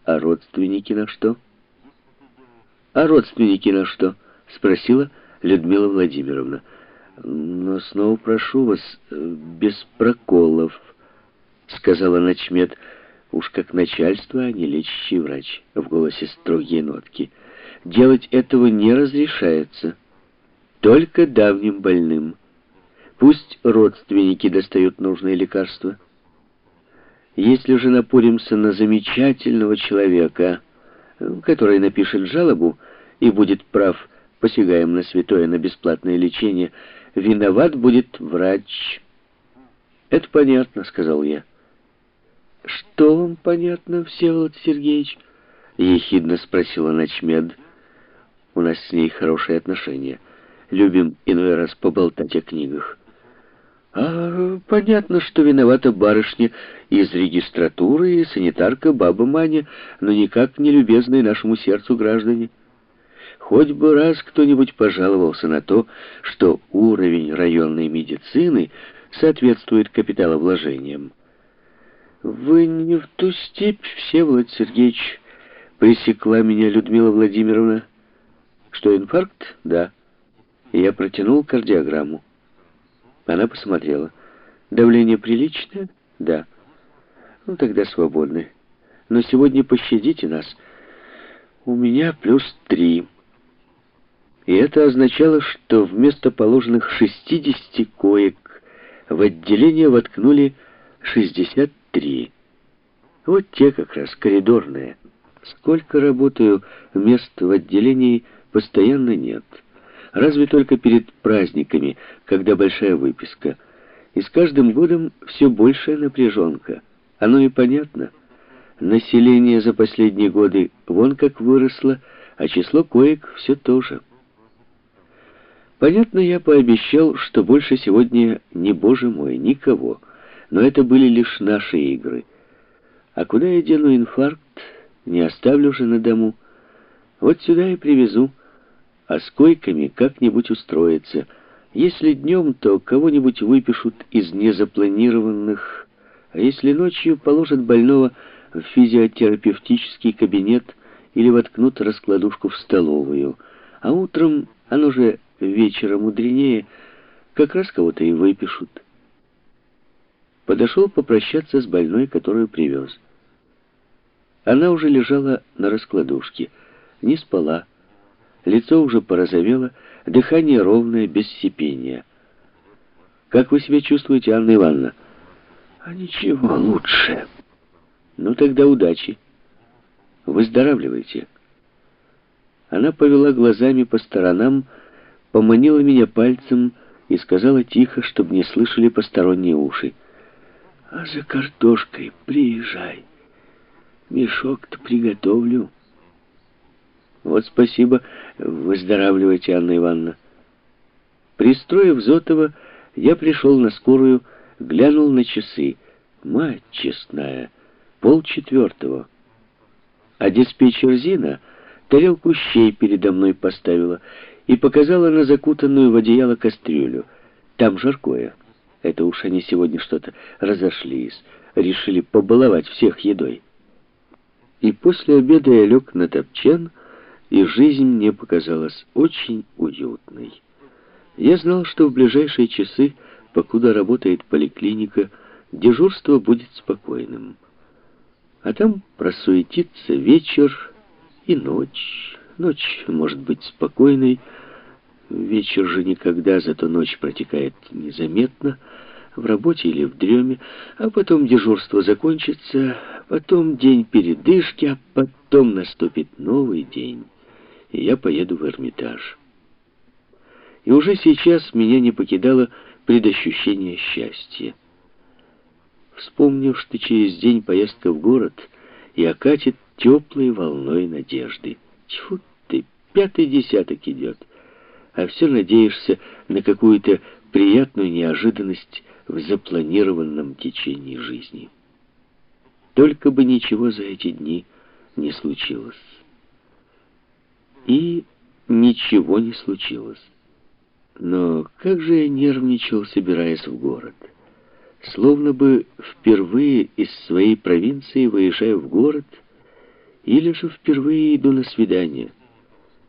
А родственники на что? А родственники на что? Спросила Людмила Владимировна. Но снова прошу вас, без проколов, сказала начмед. Уж как начальство, а не лечащий врач. В голосе строгие нотки. Делать этого не разрешается. Только давним больным. Пусть родственники достают нужные лекарства. Если же напоримся на замечательного человека, который напишет жалобу и будет прав, посягаем на святое, на бесплатное лечение, виноват будет врач. Это понятно, сказал я. Что вам понятно, Всеволод Сергеевич? Ехидно спросила начмед. У нас с ней хорошие отношения. Любим иной раз поболтать о книгах. Понятно, что виновата барышня из регистратуры и санитарка баба Маня, но никак не любезные нашему сердцу граждане. Хоть бы раз кто-нибудь пожаловался на то, что уровень районной медицины соответствует капиталовложениям. Вы не в ту степь, Всеволод Сергеевич, пресекла меня Людмила Владимировна. Что, инфаркт? Да. И я протянул кардиограмму. Она посмотрела. Давление приличное? Да. Ну, тогда свободны. Но сегодня пощадите нас. У меня +3. И это означало, что вместо положенных 60 коек в отделение воткнули 63. Вот те как раз, коридорные. Сколько работаю, мест в отделении постоянно нет. Разве только перед праздниками, когда большая выписка. И с каждым годом все большая напряженка. Оно и понятно. Население за последние годы вон как выросло, а число коек все то же. Понятно, я пообещал, что больше сегодня не, боже мой, никого. Но это были лишь наши игры. А куда я дену инфаркт? Не оставлю же на дому. Вот сюда и привезу. А с койками как-нибудь устроиться. Если днем, то кого-нибудь выпишут из незапланированных, а если ночью положат больного в физиотерапевтический кабинет или воткнут раскладушку в столовую, а утром, оно же вечером мудренее, как раз кого-то и выпишут. Подошел попрощаться с больной, которую привез. Она уже лежала на раскладушке, не спала. Лицо уже порозовело, дыхание ровное, без сипения. «Как вы себя чувствуете, Анна Ивановна?» «А ничего, лучше». «Ну тогда удачи. Выздоравливайте». Она повела глазами по сторонам, поманила меня пальцем и сказала тихо, чтобы не слышали посторонние уши. «А за картошкой приезжай. Мешок-то приготовлю». «Вот спасибо. Выздоравливайте, Анна Ивановна». Пристроив Зотова, я пришел на скорую, глянул на часы. Мать честная, 3:30. А диспетчер Зина тарелку щей передо мной поставила и показала на закутанную в одеяло кастрюлю. Там жаркое. Это уж они сегодня что-то разошлись, решили побаловать всех едой. И после обеда я лег на топчан, и жизнь мне показалась очень уютной. Я знал, что в ближайшие часы, покуда работает поликлиника, дежурство будет спокойным. А там просуетится вечер и ночь. Ночь может быть спокойной, вечер же никогда, зато ночь протекает незаметно, в работе или в дреме, а потом дежурство закончится, потом день передышки, а потом наступит новый день, и я поеду в Эрмитаж. И уже сейчас меня не покидало предощущение счастья. Вспомнив, что через день поездка в город и окатит теплой волной надежды. Тьфу ты, 5-й десяток идет, а все надеешься на какую-то приятную неожиданность в запланированном течении жизни. Только бы ничего за эти дни не случилось. И ничего не случилось. Но как же я нервничал, собираясь в город. Словно бы впервые из своей провинции выезжаю в город Или же впервые иду на свидание.